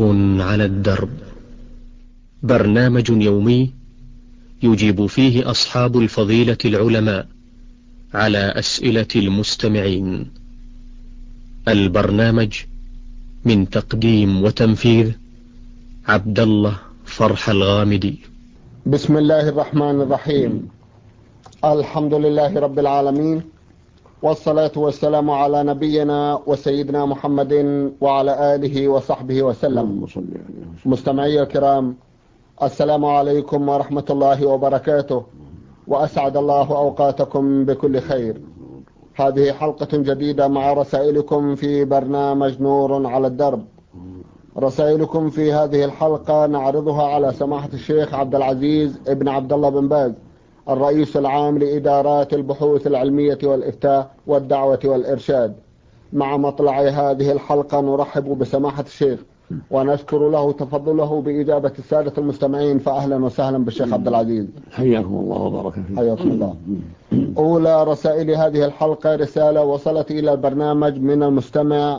نور على الدرب، برنامج يومي يجيب فيه أصحاب الفضيلة العلماء على أسئلة المستمعين. البرنامج من تقديم وتنفيذ عبد الله فرح الغامدي. بسم الله الرحمن الرحيم. الحمد لله رب العالمين، والصلاة والسلام على نبينا وسيدنا محمد وعلى آله وصحبه وسلم. مستمعي الكرام، السلام عليكم ورحمة الله وبركاته، وأسعد الله أوقاتكم بكل خير. هذه حلقة جديدة مع رسائلكم في برنامج نور على الدرب. رسائلكم في هذه الحلقة نعرضها على سماحة الشيخ عبد العزيز ابن عبد الله بن باز، الرئيس العام لإدارات البحوث العلمية والإفتاء والدعوة والإرشاد. مع مطلع هذه الحلقة نرحب بسماحة الشيخ ونشكر له تفضله بإجابة السادة المستمعين، فأهلا وسهلا بالشيخ عبد العزيز. حياكم الله وبارك فيكم. حياكم الله. أولى رسائل هذه الحلقة رسالة وصلت إلى البرنامج من المستمع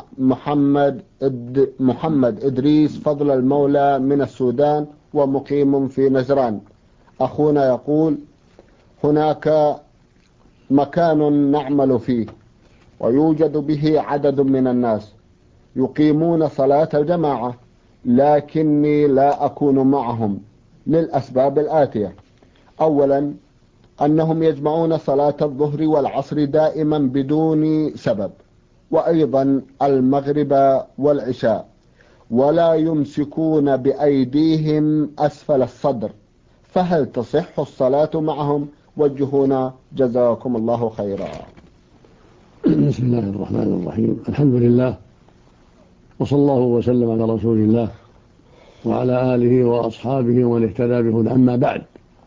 محمد إدريس فضل المولى من السودان ومقيم في نجران. أخونا يقول: هناك مكان نعمل فيه ويوجد به عدد من الناس يقيمون صلاة الجماعة، لكني لا أكون معهم للأسباب الآتية: أولا، أنهم يجمعون صلاة الظهر والعصر دائما بدون سبب، وأيضا المغرب والعشاء، ولا يمسكون بأيديهم أسفل الصدر، فهل تصح الصلاة معهم؟ وجهونا جزاكم الله خيرا. بسم الله الرحمن الرحيم. الحمد لله، وصلى الله وسلم على رسول الله وعلى آله وأصحابه ومن اهتدى بهداه. أما بعد،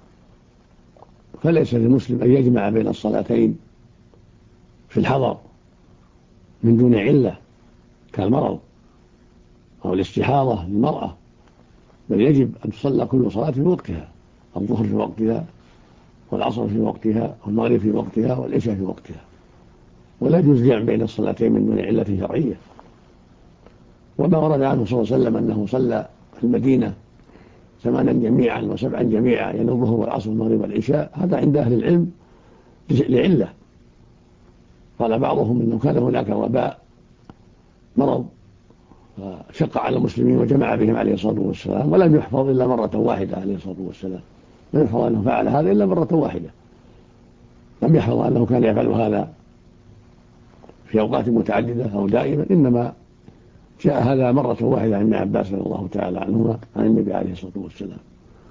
فليس للمسلم أن يجمع بين الصلاتين في الحضر من دون علة كالمرض أو الاستحاضة للمرأة، بل يجب أن تصلى كل صلاة في وقتها: الظهر في وقتها، والعصر في وقتها، والمغرب في وقتها، والعشاء في وقتها، ولا يجوز الجمع بين الصلاتين من دون علة شرعية. وما ورد عنه صلى الله عليه وسلم أنه صلى في المدينة 8 جميعا و7 جميعا، يعني الظهر والعصر والمغرب والعشاء، هذا عند أهل العلم لعلة. قال بعضهم إنه كان هناك وباء مرض فشق على المسلمين وجمع بهم عليه الصلاة والسلام، ولم يحفظ إلا مرة واحدة عليه الصلاة والسلام، لم يحفظ أنه فعل هذا إلا مرة واحدة، لم يحفظ أنه كان يفعل هذا في أوقات متعددة أو دائما، إنما جاء هذا مرة واحدة عن ابن عباس رضي الله تعالى عنهما عن النبي عليه الصلاة والسلام.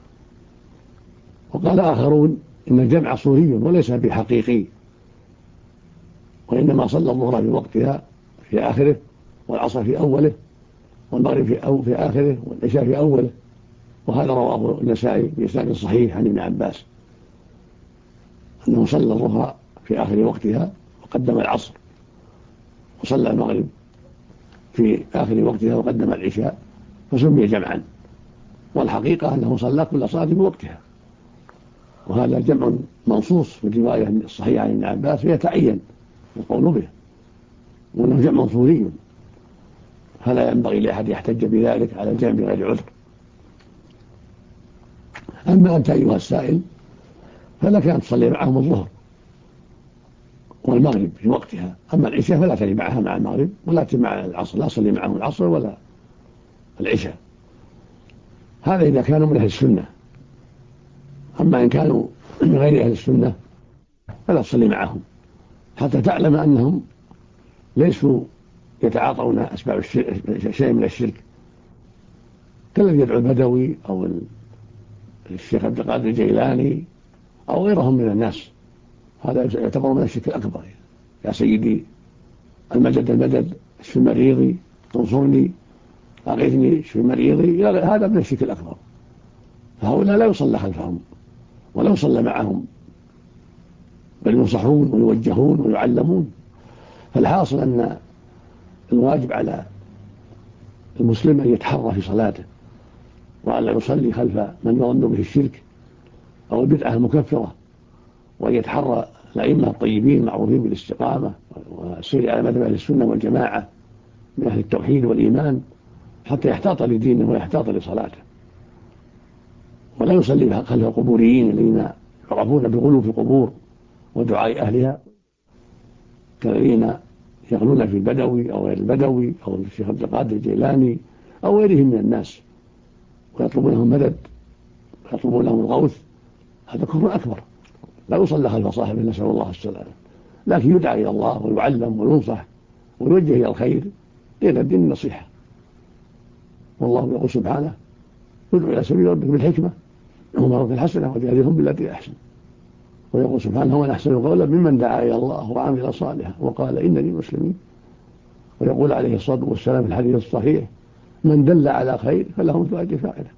وقال آخرون إن الجمع صوري وليس بحقيقي، وإنما صلى الظهر في وقتها في آخره، والعصر في أوله، والمغرب في آخره، والعشاء في أوله. وهذا رواه النسائي بإسناد صحيح عن ابن عباس أنه صلى الظهر في آخر وقتها وقدم العصر، وصلى المغرب في آخر وقتها وقدم العشاء، فسمي جمعا، والحقيقة أنه صلى كل صلاة بوقتها. وهذا جمع منصوص في الرواية الصحيحة عن ابن عباس، فيتعين القول به، وأنه جمع صوري، فلا ينبغي لأحد يحتج بذلك على الجمع بغير عذر. أما أنت أيها السائل، فلك أن تصلي معهم الظهر والمغرب في وقتها، أما العشاء فلا تصلي معها مع المغرب ولا مع العصر، لا تصلي معهم العصر ولا العشاء. هذا إذا كانوا من أهل السنة. أما إن كانوا من غير أهل السنة فلا تصلي معهم، حتى تعلم أنهم ليسوا يتعاطون أسباب شيء من الشرك، كالذي يدعو البدوي أو الشيخ عبد القادر الجيلاني أو غيرهم من الناس. هذا يعتبر من الشرك الأكبر: يا سيدي المدد المدد، اشف مريضي، تنصرني، أغيثني، اشف مريضي، هذا من الشرك الأكبر. فهؤلاء لا يصلى خلفهم ولا يصلى معهم، بل ينصحون ويوجهون ويعلمون. فالحاصل أن الواجب على المسلم أن يتحرى في صلاته، وأن لا يصلي خلف من يظن به الشرك أو البدعة المكفرة، وأن يتحرى الأئمة الطيبين المعروفين بالاستقامة والسير على مذهب أهل السنة والجماعة من أهل التوحيد والإيمان، حتى يحتاط لدينه ويحتاط لصلاته، ولا يصلي خلف القبوريين الذين يعرفون بالغلو في القبور ودعاء أهلها، كالذين يغلون في البدوي أو غير البدوي أو الشيخ عبد القادر الجيلاني أو غيرهم من الناس، ويطلبون لهم مدد ويطلبون لهم الغوث. هذا كفر أكبر لا يصلى خلف صاحبه، نسأل الله السلامة. لكن يدعى إلى الله ويعلم وينصح ويوجه إلى الخير، لأن الدين النصيحة. والله يقول سبحانه: ادعو إلى سبيل ربك بالحكمة وموعظة الحسنة وجادلهم بالتي أحسن. ويقول سبحانه: ومن أحسن قولا ممن دعا إلى الله وعمل صالحا وقال إنني مسلم. ويقول عليه الصلاة والسلام في الحديث الصحيح: من دل على خير فله مثل أجر فاعله.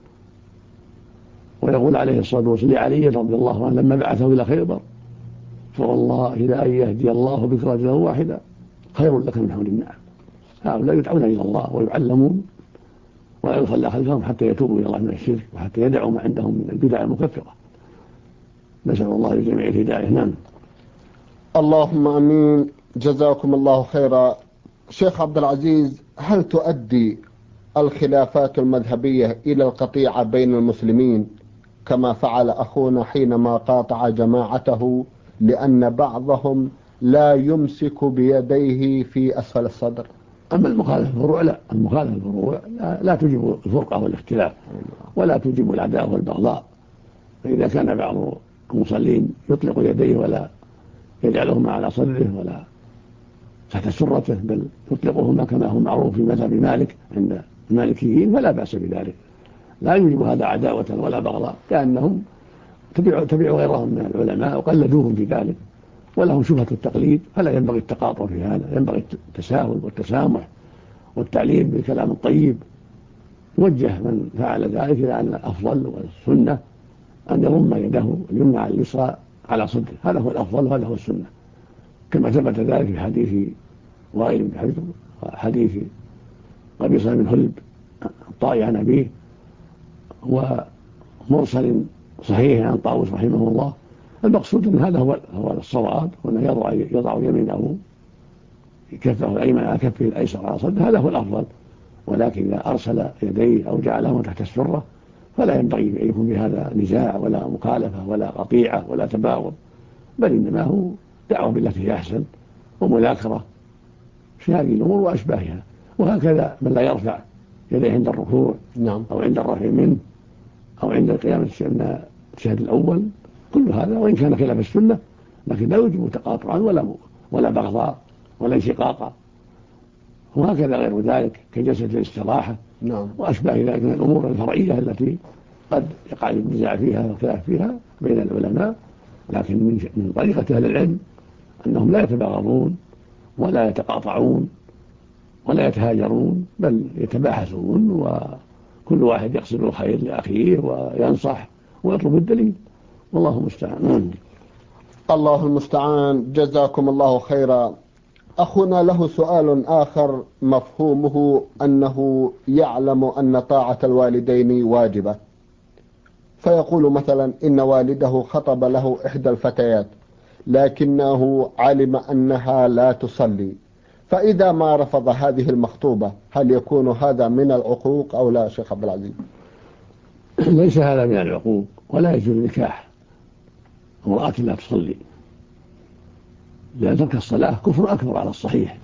ويقول عليه الصلاة والسلام لعلي رضي الله عنه لما بعثه إلى خيبر: فوالله إذا أن يهدي الله بك رجلا واحدا خير لك من حمر النعم. هؤلاء يدعون إلى الله ويعلمون ولا يصلى خلفهم حتى يتوبوا إلى الله من الشرك وحتى يدعوا ما عندهم من البدع المكفرة. نسأل الله لجميع الهداية. نعم. اللهم أمين. جزاكم الله خيرا. شيخ عبد العزيز، هل تؤدي الخلافات المذهبية إلى القطيعة بين المسلمين كما فعل أخونا حينما قاطع جماعته لأن بعضهم لا يمسك بيديه في أسفل الصدر؟ أما المخالفة الفروع لا، المخالفة الفروع لا توجب الفرقة والاختلاف ولا توجب العداوة والبغضاء. فإذا كان بعض المصلين يطلق يديه ولا يجعلهما على صدره ولا تحت سرته، بل يطلقهما كما هو معروف في مذهب مالك عند المالكيين، فلا بأس بذلك، لا يوجب هذا عداوة ولا بغضاء، كأنهم تبعوا غيرهم من العلماء وقلدوهم في ذلك، ولهم شبهة التقليد، فلا ينبغي التقاطع في هذا، ينبغي التساهل والتسامح والتعليم بالكلام الطيب. يوجه من فعل ذلك إلى أن الأفضل والسنة أن يضم يده اليمنى على اليسرى على صدره، هذا هو الأفضل وهذا هو السنة، كما ثبت ذلك في حديث وائل بن حجر وحديث قبيصة بن هلب الطائي عن أبيه، ومرسل صحيح عن طاووس رحمه الله. المقصود أن هذا هو الصواب، وأنه يضع يمينه كفه الأيمن على كفه الأيسر على صدره، هذا هو الأفضل. ولكن إذا أرسل يديه أو جعلهما تحت السرة فلا ينبغي أن يكون بهذا نزاع ولا مخالفة ولا قطيعة ولا تباغض، بل إنما هو دعوة بالتي هي أحسن ومذاكرة في هذه الأمور وأشباهها. وهكذا من لا يرفع يديه عند الركوع أو عند الرفع منه أو عند القيام من الشهد الأول، كل هذا وإن كان خلاف السنة لكن لا يوجب تقاطعا ولا بغضاء ولا انشقاقا. وهكذا غير ذلك كجلسة الاستراحة وأشباه ذلك من الأمور الفرعية التي قد يقع النزاع فيها والخلاف فيها بين العلماء، لكن من طريقة أهل العلم أنهم لا يتباغضون ولا يتقاطعون ولا يتهاجرون، بل يتباحثون وكل واحد يقصد الخير لأخيه وينصح ويطلب الدليل، والله المستعان. الله المستعان. جزاكم الله خيرا. أخونا له سؤال آخر مفهومه أنه يعلم أن طاعة الوالدين واجبة، فيقول مثلا إن والده خطب له إحدى الفتيات لكنه علم أنها لا تصلي، فإذا ما رفض هذه المخطوبة هل يكون هذا من العقوق أو لا شيخ عبد العزيز؟ ليس هذا من العقوق، ولا يجوز نكاح امرأة لا تصلي، لأن ترك الصلاة كفر أكبر على الصحيح،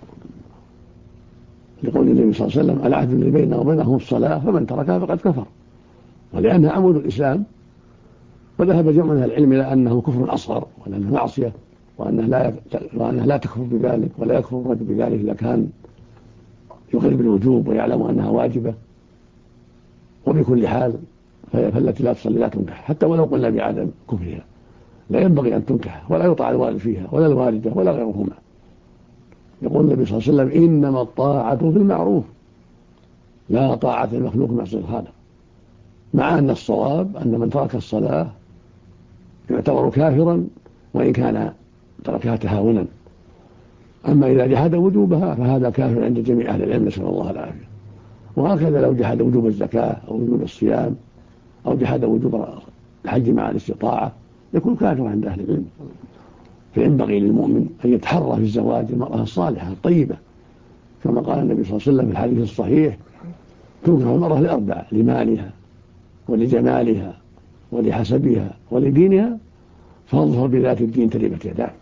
لقول النبي صلى الله عليه وسلم: العهد الذي بيننا وبينهم الصلاة فمن تركها فقد كفر، ولأنها عمود الإسلام. وذهب جمع من العلم إلى أنه كفر أصغر وأنه معصية وأنها لا تكفر بذلك ولا يكفر الرجل بذلك إذا كان يقر بالوجوب ويعلم أنها واجبة. وبكل حال فالتي لا تصلي لا تنكح، حتى ولو قلنا بعدم كفرها لا ينبغي أن تنكح ولا يطاع الوالد فيها ولا الوالدة ولا غيرهما. يقول النبي صلى الله عليه وسلم: إنما الطاعة في المعروف لا طاعة المخلوق معصية الخالق، مع أن الصواب أن من ترك الصلاة يعتبر كافرا وإن كان تركها تهاونا، أما إذا جحد وجوبها فهذا كافر عند جميع أهل العلم، نسأل الله العافية. وهكذا لو جحد وجوب الزكاة أو وجوب الصيام أو جحد وجوب الحج مع الاستطاعة يكون كافر عند أهل العلم. فينبغي للمؤمن أن يتحرى في الزواج المرأة الصالحة الطيبة، كما قال النبي صلى الله عليه وسلم في الحديث الصحيح: تنكح المرأة لأربعة: لمالها ولجمالها ولحسبها ولدينها، فانظر بذات الدين تربت يداك.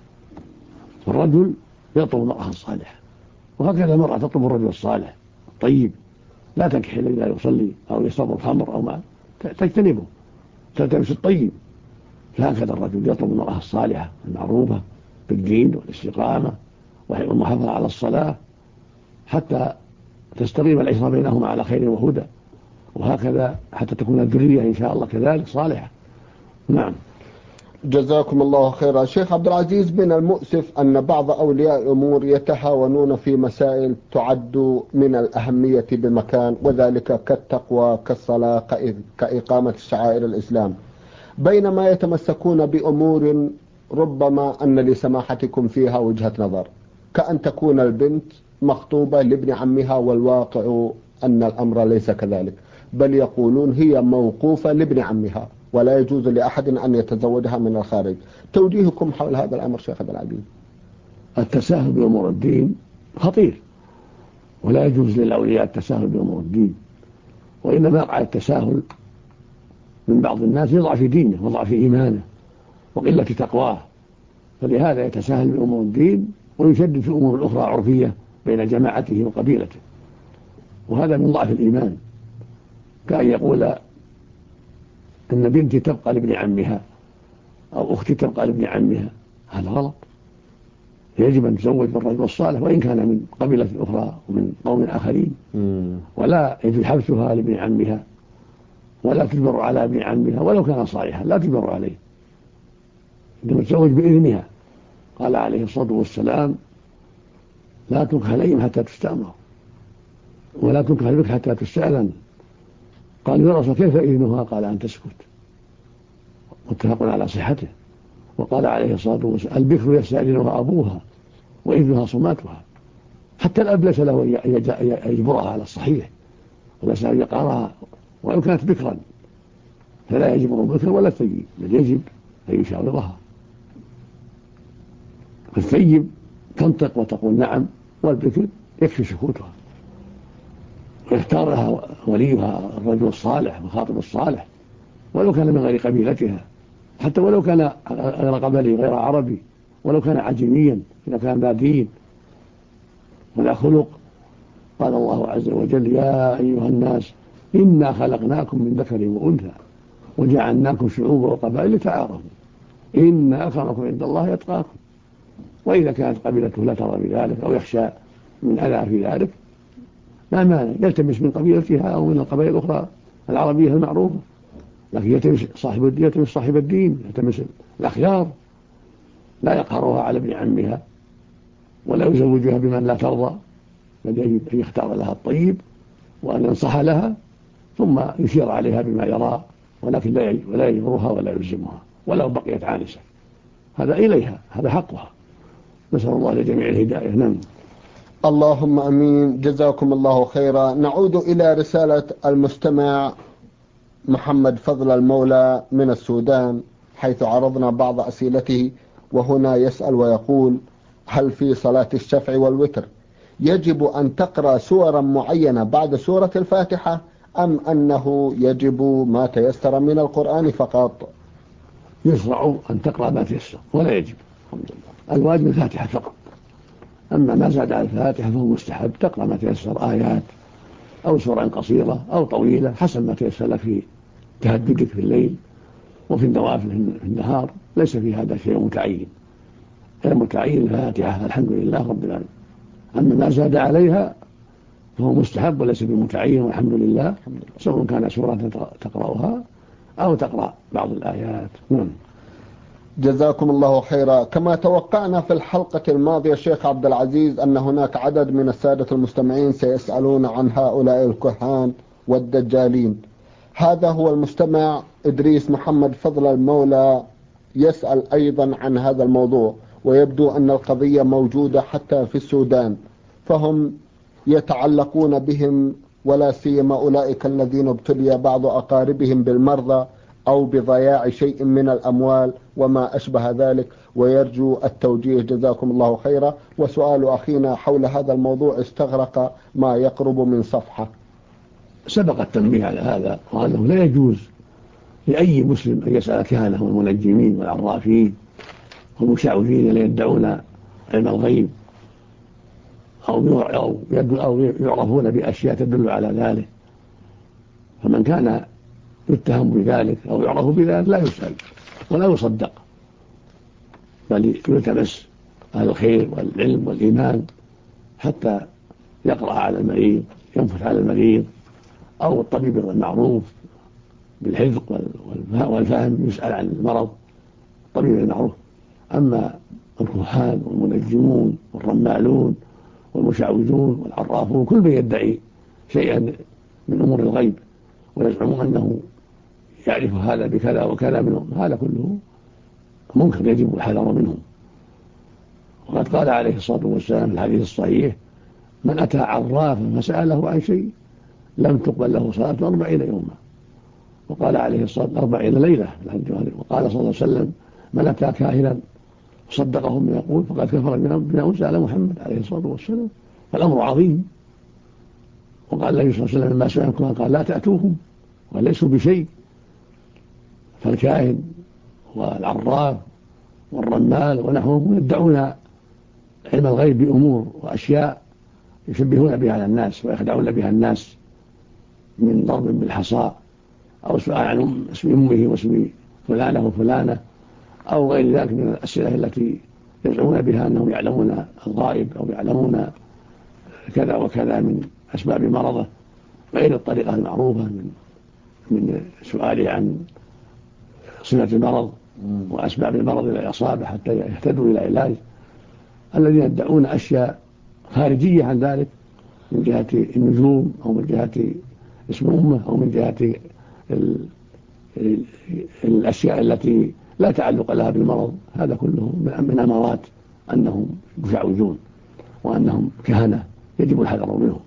والرجل يطلب المرأة الصالحة، وهكذا المرأة تطلب الرجل الصالح الطيب. لا تنكح إلا يصلي أو يشرب الخمر أو ما تجتنبه، تلتمس الطيب. فهكذا الرجل يطلب المرأة الصالحة المعروفة بالدين والاستقامة والمحافظة على الصلاة، حتى تستقيم العشرة بينهما على خير وهدى، وهكذا حتى تكون الذرية إن شاء الله كذلك صالحة. نعم. جزاكم الله خيرا. شيخ عبد العزيز، من المؤسف أن بعض أولياء الأمور يتهاونون في مسائل تعد من الأهمية بمكان، وذلك كالتقوى كالصلاة كإقامة شعائر الإسلام، بينما يتمسكون بأمور ربما أن لسماحتكم فيها وجهة نظر، كأن تكون البنت مخطوبة لابن عمها، والواقع أن الأمر ليس كذلك، بل يقولون هي موقوفة لابن عمها ولا يجوز لأحد أن يتزوجها من الخارج. توجيهكم حول هذا الأمر شيخ عبد العزيز؟ التساهل بأمور الدين خطير، ولا يجوز للأولياء التساهل بأمور الدين، وإنما يقع التساهل من بعض الناس لضعف دينه وضعف إيمانه وقلة تقواه، فلهذا يتساهل بأمور الدين ويشدد في الأمور الأخرى عرفية بين جماعته وقبيلته، وهذا من ضعف الإيمان. كأن يقول إن بنتي تبقى لابن عمها أو أختي تبقى لابن عمها، هذا غلط. يجب أن تزوج بالرجل الصالح وإن كان من قبيلة أخرى ومن قوم آخرين، ولا يجب حبسها لابن عمها ولا تجبر على ابن عمها ولو كان صالحا، لا تجبر عليه، إنما تزوج بإذنها. قال عليه الصلاة والسلام: لا تنكح عليهم حتى تستأمر، ولا تنكح بك حتى تستأذن. قال: يا رسول كيف إذنها؟ قال: أن تسكت. متفق على صحته. وقال عليه الصلاة والسلام: البكر يستأذنها أبوها وإذنها صماتها. حتى الأب ليس له أن يجبرها على الصحيح، وليس أن يقارها وإن كانت بكرا، فلا يجبر البكر ولا الثيب، بل يجب أن يشاورها. الثيب تنطق وتقول نعم، والبكر يكفي سكوتها، ويختار لها وليها الرجل الصالح والخاطب الصالح ولو كان من غير قبيلتها، حتى ولو كان غير قبلي غير عربي، ولو كان عجميا، إذا كان ذا دين ولا خلق. قال الله عز وجل: يا أيها الناس إنا خلقناكم من ذكر وأنثى وجعلناكم شعوبا وقبائل لتعارفوا إن أكرمكم عند الله يتقاكم. وإذا كانت قبيلته لا ترى بذلك أو يخشى من أذى في ذلك، لا مانع يلتمس من قبيلتها أو من القبائل الأخرى العربية المعروفة، لكن يلتمس صاحب الدين، يلتمس الأخيار، لا يقهرها على ابن عمها ولا يزوجها بمن لا ترضى، بل يجب أن يختار لها الطيب وأن ينصح لها ثم يشير عليها بما يرى، ولكن لا يجبرها ولا يلزمها ولو بقيت عانسة. هذا إليها، هذا حقها. نسأل الله لجميع الهداية. نعم. اللهم أمين. جزاكم الله خيرا. نعود إلى رسالة المستمع محمد فضل المولى من السودان، حيث عرضنا بعض أسئلته، وهنا يسأل ويقول: هل في صلاة الشفع والوتر يجب أن تقرأ سورا معينة بعد سورة الفاتحة، أم أنه يجب ما تيسر من القرآن فقط؟ يشرع أن تقرأ ما تيسر ولا يجب، الواجب الفاتحة فقط. أما ما زاد على الفاتحة فهو مستحب، تقرأ ما تيسر، آيات أو سورة قصيرة أو طويلة حسب ما تيسر لك في تهجدك في الليل وفي النوافل في النهار، ليس في هذا شيء متعين. المتعين الفاتحة الحمد لله رب العالمين. أما ما زاد عليها فهو مستحب وليس بمتعين، والحمد لله، سواء كان سورة تقرأها أو تقرأ بعض الآيات. جزاكم الله خيرا. كما توقعنا في الحلقة الماضية شيخ عبد العزيز أن هناك عدد من السادة المستمعين سيسألون عن هؤلاء الكهان والدجالين. هذا هو المستمع إدريس محمد فضل المولى يسأل أيضا عن هذا الموضوع، ويبدو أن القضية موجودة حتى في السودان، فهم يتعلقون بهم، ولا سيما أولئك الذين ابتلي بعض أقاربهم بالمرضى أو بضياع شيء من الأموال وما أشبه ذلك، ويرجو التوجيه. جزاكم الله خيرا. وسؤال أخينا حول هذا الموضوع استغرق ما يقرب من صفحة. سبق التنبيه على هذا، وأنه لا يجوز لأي مسلم أن يسأل كهنة والمنجمين والعرافين والمشعوذين الذين يدعون علم الغيب أو يعرفون بأشياء تدل على ذلك. فمن كان يتهم بذلك أو يعرف بذلك لا يسأل ولا يصدق، بل يلتمس أهل الخير والعلم والإيمان حتى يقرأ على المريض، ينفث على المريض، أو الطبيب المعروف بالحذق والفهم يسأل عن المرض، الطبيب المعروف. أما الكهان والمنجمون والرمالون والمشعوذون والعرافون كل من يدعي شيئا من أمور الغيب ويزعم أنه يعرف هذا بكذا وكذا منهم، هذا كله منكر يجب الحذر منهم. وقد قال عليه الصلاة والسلام في الحديث الصحيح: من أتى عرافا فسأله عن شيء لم تقبل له صلاة 40 يوما. وقال عليه الصلاة والسلام 40 ليلة. وقال صلى الله عليه وسلم: من أتى كاهنا صدقه من يقول فقد كفر بما أنزل على محمد عليه الصلاة والسلام. فالأمر عظيم. وقال النبي صلى الله عليه وسلم لما سمعكم قال: لا تأتوهم وليسوا بشيء. فالكاهن والعراف والرمال ونحوهم يدعون علم الغيب بأمور وأشياء يشبهون بها الناس ويخدعون بها الناس، من ضرب بالحصى أو سؤال عن اسم أمه واسم فلانة وفلانة أو غير ذلك من الأسئلة التي يزعمون بها أنهم يعلمون الغائب أو يعلمون كذا وكذا من أسباب مرضه، غير الطريقة المعروفة من سؤاله عن صفة المرض وأسباب المرض إلى الإصابة حتى يهتدوا إلى علاج. الذين يدعون أشياء خارجية عن ذلك من جهة النجوم أو من جهة اسم أمه أو من جهة الأشياء التي لا تعلق لها بالمرض، هذا كله من أمارات أنهم مشعوذون وأنهم كهنة يجب الحذر منهم.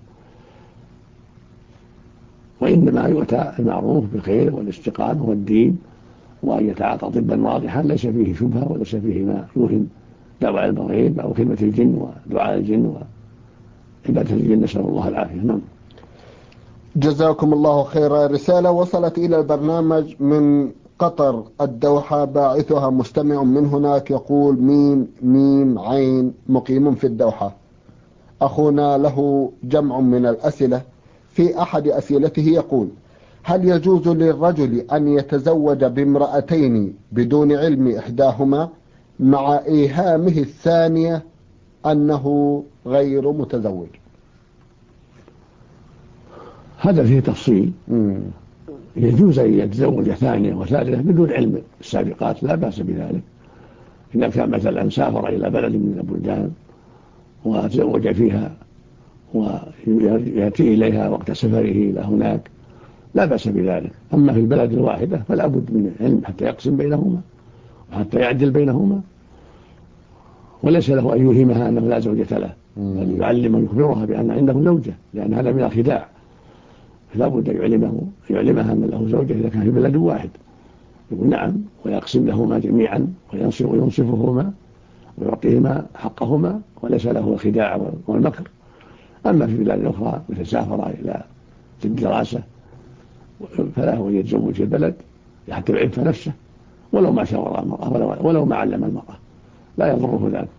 وإنما يؤتى المعروف بالخير والاستقامة والدين، وأن يتعاطى طبا واضحا ليس فيه شبهة وليس فيه ما يوهم دعوى علم الغيب أو خدمة الجن ودعاء الجن وعبادة الجن، نسأل الله العافية. نعم. جزاكم الله خيرا. رسالة وصلت إلى البرنامج من قطر الدوحة، باعثها مستمع من هناك يقول: ميم عين مقيم في الدوحة. أخونا له جمع من الأسئلة. في أحد أسئلته يقول: هل يجوز للرجل أن يتزوج بامرأتين بدون علم إحداهما مع إيهامه الثانية أنه غير متزوج؟ هذا فيه تفصيل. يجوز أن يتزوج ثانية وثالثة بدون علم السابقات، لا بأس بذلك. إذا كان مثلا سافر إلى بلد من البلدان وتزوج فيها ويأتي إليها وقت سفره إلى هناك لا بأس بذلك. أما في البلد الواحدة فلا بد من علم حتى يقسم بينهما وحتى يعدل بينهما، وليس له أن يوهمها أنه لا زوجة له، بل يعلم ويخبرها بأن عنده زوجة، لأن هذا من الخداع. فلا بد أن يعلمها أن له زوجة إذا كان في بلد واحد، يقول نعم ويقسم لهما جميعا وينصفهما ويعطيهما حقهما، وليس له الخداع والمكر. أما في بلاد أخرى مثل سافر إلى الدراسة فلا هو يتزوج في البلد حتى يعف نفسه، ولو ما شاور المرأة ولو ما علم المرأة لا يضره ذلك،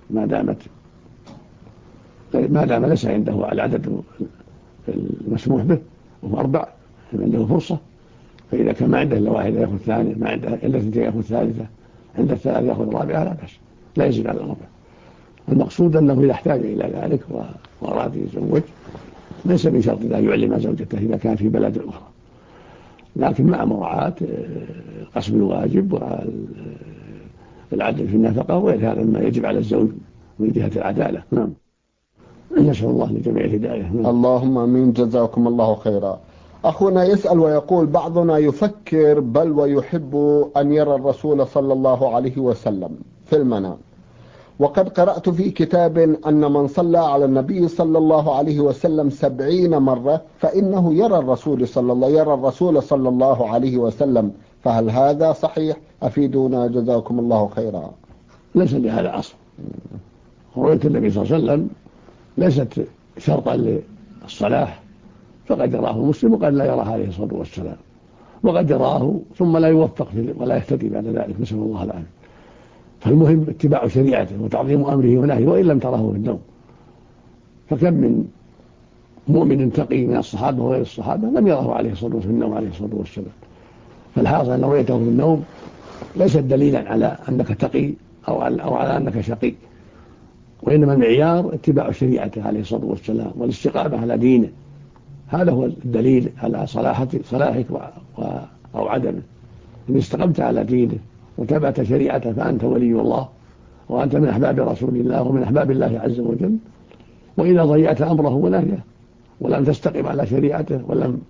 ما دام ليس عنده العدد المسموح به وهو 4 عنده فرصة. فإذا كان ما عنده إلا واحدة يأخذ الثانية، ما عنده إلا 2 يأخذ الثالثة، عند الثالثة يأخذ الرابعة، لا بأس، لا يزيد على الرابعة. المقصود أنه إذا احتاج إلى ذلك وأراد يتزوج ليس من شرط أن يعلم زوجته إذا كان في بلد أخرى، لكن مع مراعاة قسم الواجب والعدل في النفقة وغير هذا مما يجب على الزوج من جهة العدالة. نعم. نسأل الله لجميع الهداية. اللهم آمين. جزاكم الله خيرا. أخونا يسأل ويقول: بعضنا يفكر بل ويحب أن يرى الرسول صلى الله عليه وسلم في المنام، وقد قرأت في كتاب أن من صلى على النبي صلى الله عليه وسلم 70 مرة فإنه يرى الرسول صلى الله عليه وسلم، فهل هذا صحيح؟ أفيدونا جزاكم الله خيرا. ليس لهذا أصل. رؤية النبي صلى الله عليه وسلم ليست شرطا للصلاح، فقد يراه مسلم وقد لا يراه عليه الصلاة والسلام، وقد يراه ثم لا يوفق ولا يهتدي بعد ذلك، نسأل الله العافية. فالمهم اتباع شريعته وتعظيم أمره ونهيه وإن لم تراه في النوم. فكم من مؤمن تقي من الصحابة وغير الصحابة لم يره عليه الصلاة والسلام في النوم عليه الصلاة والسلام. فالحاصل أن رؤيته في النوم ليست دليلا على أنك تقي أو على أنك شقي، وإنما المعيار اتباع شريعته عليه الصلاة والسلام والاستقامة على دينه. هذا هو الدليل على صلاحك أو عدمه. إن استقمت على دينه وتبعت شريعته فأنت ولي الله، وأنت من أحباب رسول الله ومن أحباب الله عز وجل. وإذا ضيعت أمره ونهيه ولم تستقم على شريعته ولم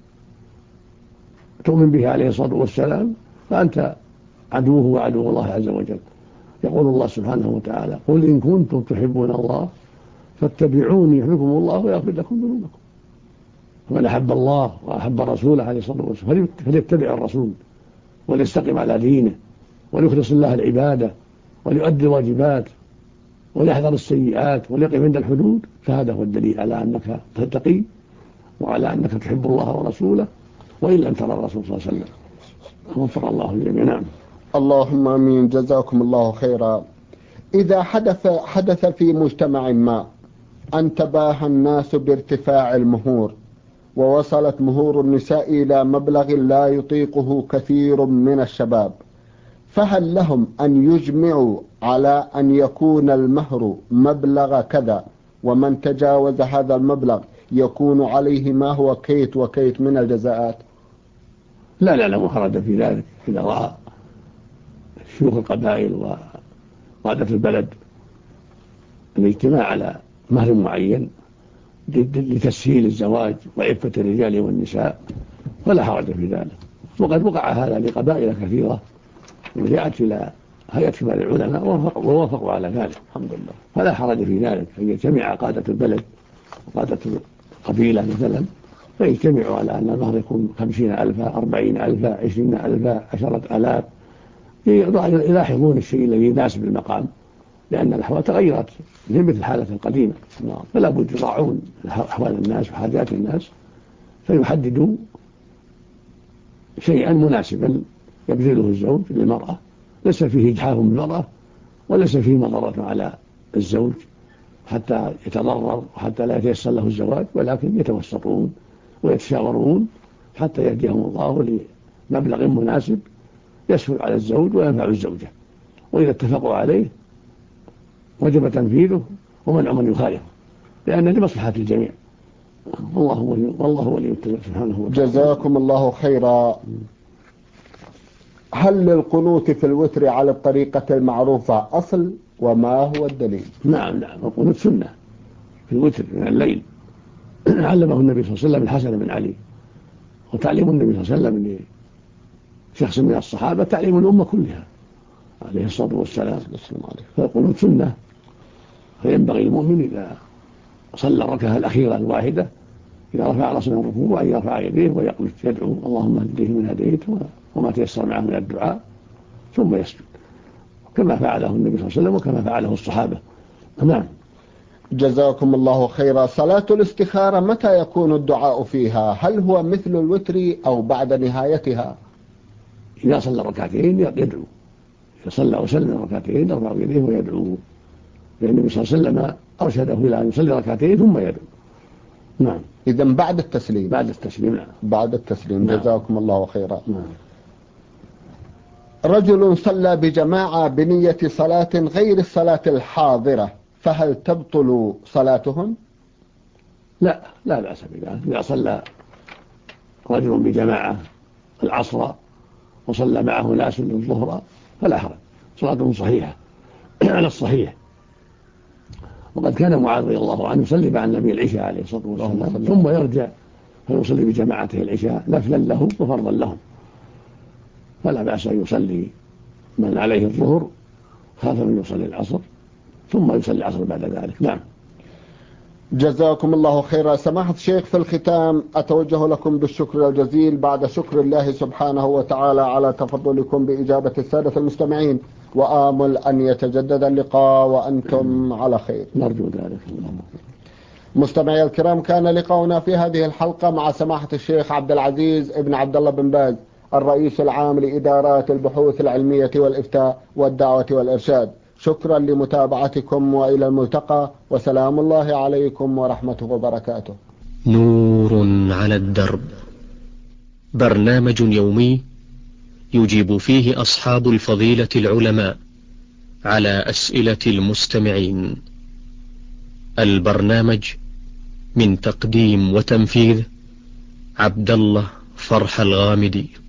تؤمن به عليه الصلاة والسلام فأنت عدوه وعدو الله عز وجل. يقول الله سبحانه وتعالى: قل إن كنتم تحبون الله فاتبعوني يحببكم الله ويغفر لكم ذنوبكم. فمن أحب الله وأحب رسوله عليه الصلاة والسلام فليتبع الرسول وليستقم على دينه وليخلص الله العبادة وليؤدي الواجبات وليحذر السيئات وليقف عند الحدود. فهذا هو الدليل على أنك تتقي وعلى أنك تحب الله ورسوله وإن لم ترى الرسول صلى الله عليه وسلم. غفر الله الجميع. نعم. اللهم آمين. جزاكم الله خيرا. إذا حدث في مجتمع ما أن تباهى الناس بارتفاع المهور ووصلت مهور النساء إلى مبلغ لا يطيقه كثير من الشباب، فهل لهم أن يجمعوا على أن يكون المهر مبلغ كذا، ومن تجاوز هذا المبلغ يكون عليه ما هو كيت وكيت من الجزاءات؟ لا محرج في ذلك. إذا رأى شيوخ القبائل وقادة البلد الاجتماع على مهر معين لتسهيل الزواج وعفة الرجال والنساء فلا حرج في ذلك. وقد وقع هذا لقبائل كثيرة ورجعت إلى هيئة كبار العلماء ووافقوا على ذلك الحمد لله. فلا حرج في ذلك أن يجتمع قادة البلد وقادة القبيلة مثلا فيجتمعوا على أن المهر يكون 50,000 40,000 20,000 10,000 يلاحظون الشيء الذي يناسب المقام، لأن الأحوال تغيرت من مثل الحالة القديمة. فلا بد يراعون أحوال الناس وحاجات الناس فيحددوا شيئا مناسبا يبذله الزوج للمرأة ليس فيه إجحاف بالمرأة وليس فيه مضرة على الزوج حتى يتضرر وحتى لا يتيسر له الزواج، ولكن يتوسطون ويتشاورون حتى يهديهم الله لمبلغ مناسب يسهل على الزوج وينفع الزوجة. وإذا اتفقوا عليه وجب تنفيذه ومنع من يخالفه لأن لمصلحة الجميع. والله ولي التوفيق سبحانه وتعالى. جزاكم الله خيرا. هل للقنوت في الوتر على الطريقة المعروفة أصل وما هو الدليل؟ نعم القنوت سنة في الوتر من الليل علمه النبي صلى الله عليه وسلم الحسن بن علي، وتعليم النبي صلى الله عليه وسلم لشخص من الصحابة تعليم الأمة كلها عليه الصلاة والسلام. فالقنوت سنة، فينبغي المؤمن إذا صلى الركعة الأخيرة الواحدة إذا رفع رأسه من الركوع أن يرفع يديه ويقنت يدعو اللهم اهديه من هديت وما تيسر معه من الدعاء ثم يسجد كما فعله النبي صلى الله عليه وسلم وكما فعله الصحابة. نعم. جزاكم الله خيرا. صلاة الاستخارة متى يكون الدعاء فيها؟ هل هو مثل الوتر أو بعد نهايتها؟ إذا صلى ركعتين يدعو، إذا صلى وسلم ركعتين يرفع يديه ويدعو، لأن النبي صلى الله عليه وسلم أرشده إلى أن يصلي ركعتين ثم يدعو. نعم. إذن بعد التسليم. بعد التسليم. نعم. بعد التسليم. نعم. جزاكم الله خيرا. نعم. رجل صلى بجماعة بنية صلاة غير الصلاة الحاضرة، فهل تبطل صلاتهم؟ لا بأس بذلك. إذا صلى رجل بجماعة العصر وصلى معه ناس الظهر فلا حرج، صلاته صحيحة على الصحيح. وقد كان معاذ رضي الله عنه يصلي مع النبي العشاء عليه الصلاة والسلام ثم يرجع فيصلي بجماعته العشاء نفلا له وفرضا لهم، فلا بأس أن يصلي من عليه الظهر خاف من يصلي العصر ثم يصلي العصر بعد ذلك. نعم. جزاكم الله خيرا. سماحة الشيخ، في الختام أتوجه لكم بالشكر الجزيل بعد شكر الله سبحانه وتعالى على تفضلكم بإجابة السادة المستمعين، وآمل أن يتجدد اللقاء وأنتم على خير. نرجو ذلك. مستمعي الكرام، كان لقاؤنا في هذه الحلقة مع سماحة الشيخ عبد العزيز ابن عبد الله بن باز، الرئيس العام لإدارات البحوث العلمية والإفتاء والدعوة والإرشاد. شكرا لمتابعتكم، وإلى الملتقى، وسلام الله عليكم ورحمته وبركاته. نور على الدرب، برنامج يومي يجيب فيه أصحاب الفضيلة العلماء على أسئلة المستمعين. البرنامج من تقديم وتنفيذ عبد الله فرح الغامدي.